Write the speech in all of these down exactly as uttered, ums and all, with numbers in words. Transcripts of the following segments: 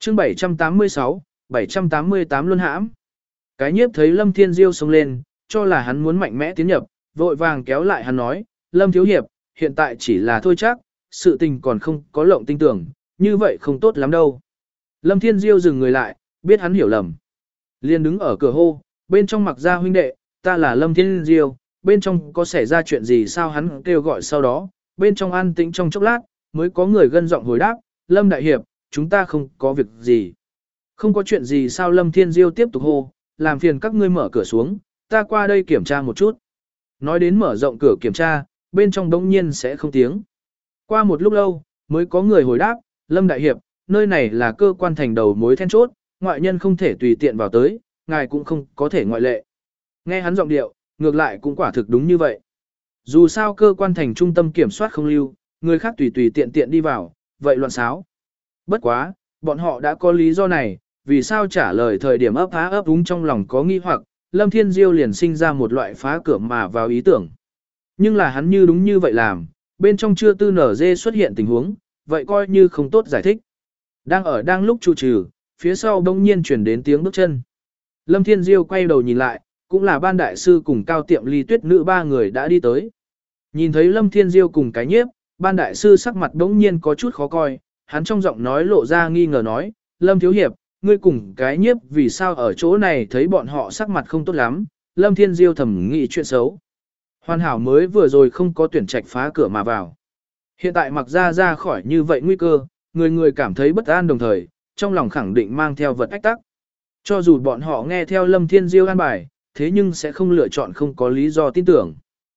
chương bảy trăm tám mươi sáu, bảy trăm tám mươi tám luân hãm. Cái nhiếp thấy Lâm Thiên Diêu xông lên, cho là hắn muốn mạnh mẽ tiến nhập, vội vàng kéo lại hắn nói, Lâm Thiếu Hiệp, hiện tại chỉ là thôi chắc, sự tình còn không có lộng tinh tưởng, như vậy không tốt lắm đâu. Lâm Thiên Diêu dừng người lại, biết hắn hiểu lầm. Liền đứng ở cửa hô, bên trong mặc ra huynh đệ, ta là Lâm Thiên Diêu, bên trong có xảy ra chuyện gì sao hắn kêu gọi sau đó, bên trong an tĩnh trong chốc lát, mới có người gân giọng hồi đáp, Lâm Đại Hiệp, chúng ta không có việc gì. Không có chuyện gì sao Lâm Thiên Diêu tiếp tục hô, làm phiền các ngươi mở cửa xuống, ta qua đây kiểm tra một chút. Nói đến mở rộng cửa kiểm tra, bên trong đống nhiên sẽ không tiếng. Qua một lúc lâu, mới có người hồi đáp, Lâm Đại Hiệp, nơi này là cơ quan thành đầu mối then chốt, ngoại nhân không thể tùy tiện vào tới, ngài cũng không có thể ngoại lệ. Nghe hắn giọng điệu, ngược lại cũng quả thực đúng như vậy. Dù sao cơ quan thành trung tâm kiểm soát không lưu, người khác tùy tùy tiện tiện đi vào, vậy loạn xáo. Bất quá, bọn họ đã có lý do này, vì sao trả lời thời điểm ấp há ấp úng trong lòng có nghi hoặc, Lâm Thiên Diêu liền sinh ra một loại phá cửa mà vào ý tưởng. Nhưng là hắn như đúng như vậy làm, bên trong chưa tư nở dê xuất hiện tình huống, vậy coi như không tốt giải thích. Đang ở đang lúc trụ trừ, phía sau đông nhiên chuyển đến tiếng bước chân. Lâm Thiên Diêu quay đầu nhìn lại, cũng là ban đại sư cùng cao tiệm ly tuyết nữ ba người đã đi tới. Nhìn thấy Lâm Thiên Diêu cùng cái nhiếp, ban đại sư sắc mặt đống nhiên có chút khó coi, hắn trong giọng nói lộ ra nghi ngờ nói, Lâm Thiếu Hiệp, ngươi cùng cái nhiếp vì sao ở chỗ này thấy bọn họ sắc mặt không tốt lắm, Lâm Thiên Diêu thầm nghĩ chuyện xấu. Hoàn hảo mới vừa rồi không có tuyển trạch phá cửa mà vào. Hiện tại mặc ra ra khỏi như vậy nguy cơ, người người cảm thấy bất an đồng thời, trong lòng khẳng định mang theo vật ách tắc. Cho dù bọn họ nghe theo Lâm Thiên Diêu an bài, thế nhưng sẽ không lựa chọn không có lý do tin tưởng.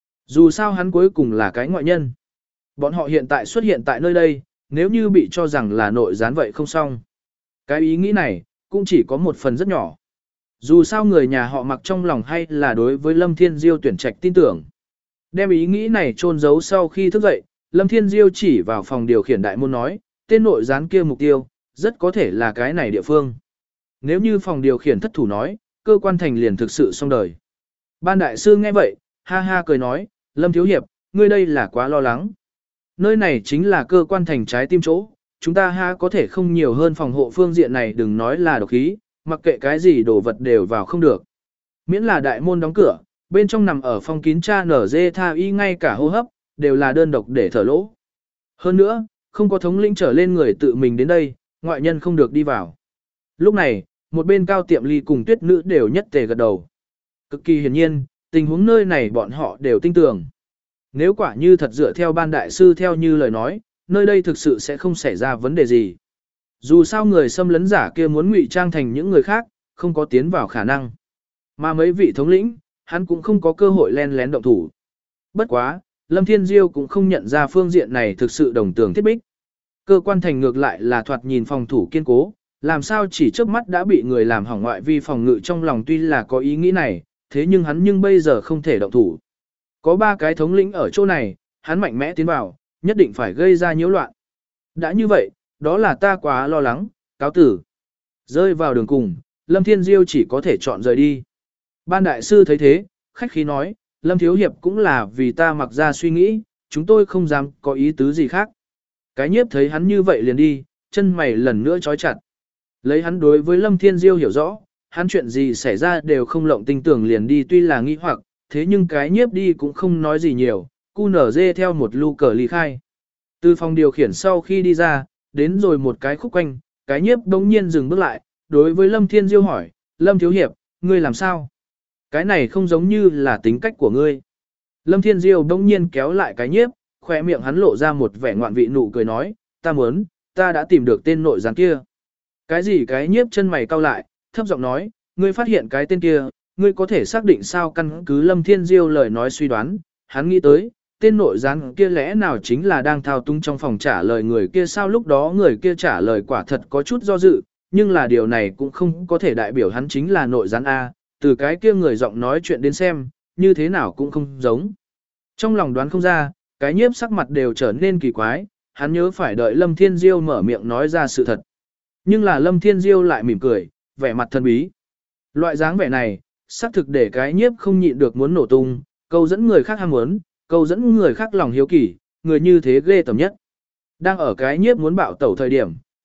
Dù sao hắn cuối cùng là cái ngoại nhân. Bọn họ hiện tại xuất hiện tại nơi đây, nếu như bị cho rằng là nội gián vậy không xong. Cái ý nghĩ này, cũng chỉ có một phần rất nhỏ. Dù sao người nhà họ mặc trong lòng hay là đối với Lâm Thiên Diêu tuyển trạch tin tưởng. Đem ý nghĩ này chôn giấu sau khi thức dậy, Lâm Thiên Diêu chỉ vào phòng điều khiển đại môn nói, tên nội gián kia mục tiêu, rất có thể là cái này địa phương. Nếu như phòng điều khiển thất thủ nói, cơ quan thành liền thực sự xong đời. Ban đại sư nghe vậy, ha ha cười nói, Lâm Thiếu Hiệp, ngươi đây là quá lo lắng. Nơi này chính là cơ quan thành trái tim chỗ, chúng ta ha có thể không nhiều hơn phòng hộ phương diện này đừng nói là độc khí, mặc kệ cái gì đồ vật đều vào không được. Miễn là đại môn đóng cửa, bên trong nằm ở phong kín cha nở dê tha y ngay cả hô hấp, đều là đơn độc để thở lỗ. Hơn nữa, không có thống lĩnh trở lên người tự mình đến đây, ngoại nhân không được đi vào. Lúc này, một bên cao tiệm ly cùng tuyết nữ đều nhất tề gật đầu. Cực kỳ hiển nhiên, tình huống nơi này bọn họ đều tin tưởng. Nếu quả như thật dựa theo ban đại sư theo như lời nói, nơi đây thực sự sẽ không xảy ra vấn đề gì. Dù sao người xâm lấn giả kia muốn ngụy trang thành những người khác, không có tiến vào khả năng. Mà mấy vị thống lĩnh, hắn cũng không có cơ hội len lén động thủ. Bất quá, Lâm Thiên Diêu cũng không nhận ra phương diện này thực sự đồng tường thiết bích. Cơ quan thành ngược lại là thoạt nhìn phòng thủ kiên cố, làm sao chỉ trước mắt đã bị người làm hỏng ngoại vi phòng ngự trong lòng tuy là có ý nghĩ này, thế nhưng hắn nhưng bây giờ không thể động thủ. Có ba cái thống lĩnh ở chỗ này, hắn mạnh mẽ tiến vào, nhất định phải gây ra nhiễu loạn. Đã như vậy, đó là ta quá lo lắng, cáo tử. Rơi vào đường cùng, Lâm Thiên Diêu chỉ có thể chọn rời đi. Ban đại sư thấy thế, khách khí nói, Lâm Thiếu Hiệp cũng là vì ta mặc ra suy nghĩ, chúng tôi không dám có ý tứ gì khác. Cái nhiếp thấy hắn như vậy liền đi, chân mày lần nữa trói chặt. Lấy hắn đối với Lâm Thiên Diêu hiểu rõ, hắn chuyện gì xảy ra đều không lộng tinh tưởng liền đi tuy là nghi hoặc, thế nhưng cái nhiếp đi cũng không nói gì nhiều, cu nở dê theo một lu cờ ly khai. Từ phòng điều khiển sau khi đi ra, đến rồi một cái khúc quanh, cái nhiếp đống nhiên dừng bước lại, đối với Lâm Thiên Diêu hỏi, Lâm Thiếu Hiệp, ngươi làm sao? Cái này không giống như là tính cách của ngươi. Lâm Thiên Diêu đống nhiên kéo lại cái nhiếp, khỏe miệng hắn lộ ra một vẻ ngoạn vị nụ cười nói, ta muốn, ta đã tìm được tên nội gián kia. Cái gì cái nhiếp chân mày cau lại, thấp giọng nói, ngươi phát hiện cái tên kia, ngươi có thể xác định sao căn cứ Lâm Thiên Diêu lời nói suy đoán, hắn nghĩ tới, tên nội gián kia lẽ nào chính là đang thao túng trong phòng trả lời người kia sao lúc đó người kia trả lời quả thật có chút do dự, nhưng là điều này cũng không có thể đại biểu hắn chính là nội gián A, từ cái kia người giọng nói chuyện đến xem, như thế nào cũng không giống. Trong lòng đoán không ra, cái nhiếp sắc mặt đều trở nên kỳ quái, hắn nhớ phải đợi Lâm Thiên Diêu mở miệng nói ra sự thật. Nhưng là Lâm Thiên Diêu lại mỉm cười, vẻ mặt thân bí. Loại dáng vẻ này, xác thực để cái nhiếp không nhịn được muốn nổ tung, câu dẫn người khác ham muốn, câu dẫn người khác lòng hiếu kỳ, người như thế ghê tởm nhất. Đang ở cái nhiếp muốn bạo tẩu thời điểm,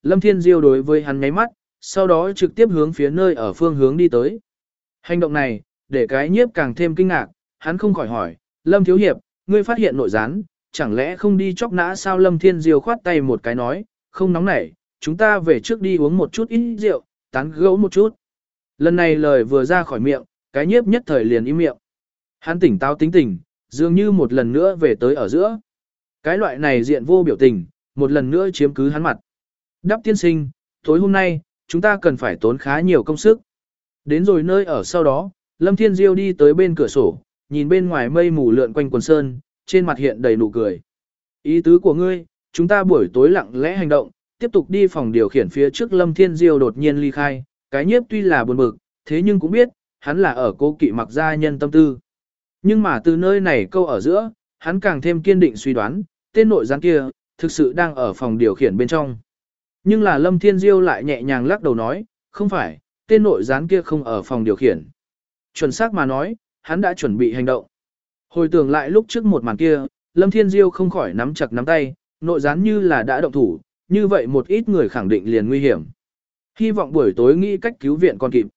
Lâm Thiên Diêu đối với hắn nháy mắt, sau đó trực tiếp hướng phía nơi ở phương hướng đi tới. Hành động này, để cái nhiếp càng thêm kinh ngạc, hắn không khỏi hỏi, Lâm Thiếu Hiệp, ngươi phát hiện nội gián, chẳng lẽ không đi chóc nã sao? Lâm Thiên Diêu khoát tay một cái nói, không nóng nảy, chúng ta về trước đi uống một chút ít rượu, tán gẫu một chút. Lần này lời vừa ra khỏi miệng, cái nhiếp nhất thời liền im miệng. Hắn tỉnh táo tính tình, dường như một lần nữa về tới ở giữa. Cái loại này diện vô biểu tình, một lần nữa chiếm cứ hắn mặt. Đắp tiên sinh, tối hôm nay, chúng ta cần phải tốn khá nhiều công sức. Đến rồi nơi ở sau đó, Lâm Thiên Diêu đi tới bên cửa sổ, nhìn bên ngoài mây mù lượn quanh quần sơn, trên mặt hiện đầy nụ cười. Ý tứ của ngươi, chúng ta buổi tối lặng lẽ hành động, tiếp tục đi phòng điều khiển phía trước. Lâm Thiên Diêu đột nhiên ly khai, cái nhiếp tuy là buồn bực, thế nhưng cũng biết, hắn là ở cố kỵ mặc gia nhân tâm tư. Nhưng mà từ nơi này câu ở giữa, hắn càng thêm kiên định suy đoán, tên nội gián kia, thực sự đang ở phòng điều khiển bên trong. Nhưng là Lâm Thiên Diêu lại nhẹ nhàng lắc đầu nói, không phải, tên nội gián kia không ở phòng điều khiển. Chuẩn xác mà nói, hắn đã chuẩn bị hành động. Hồi tưởng lại lúc trước một màn kia, Lâm Thiên Diêu không khỏi nắm chặt nắm tay, nội gián như là đã động thủ, như vậy một ít người khẳng định liền nguy hiểm. Hy vọng buổi tối nghĩ cách cứu viện còn kịp.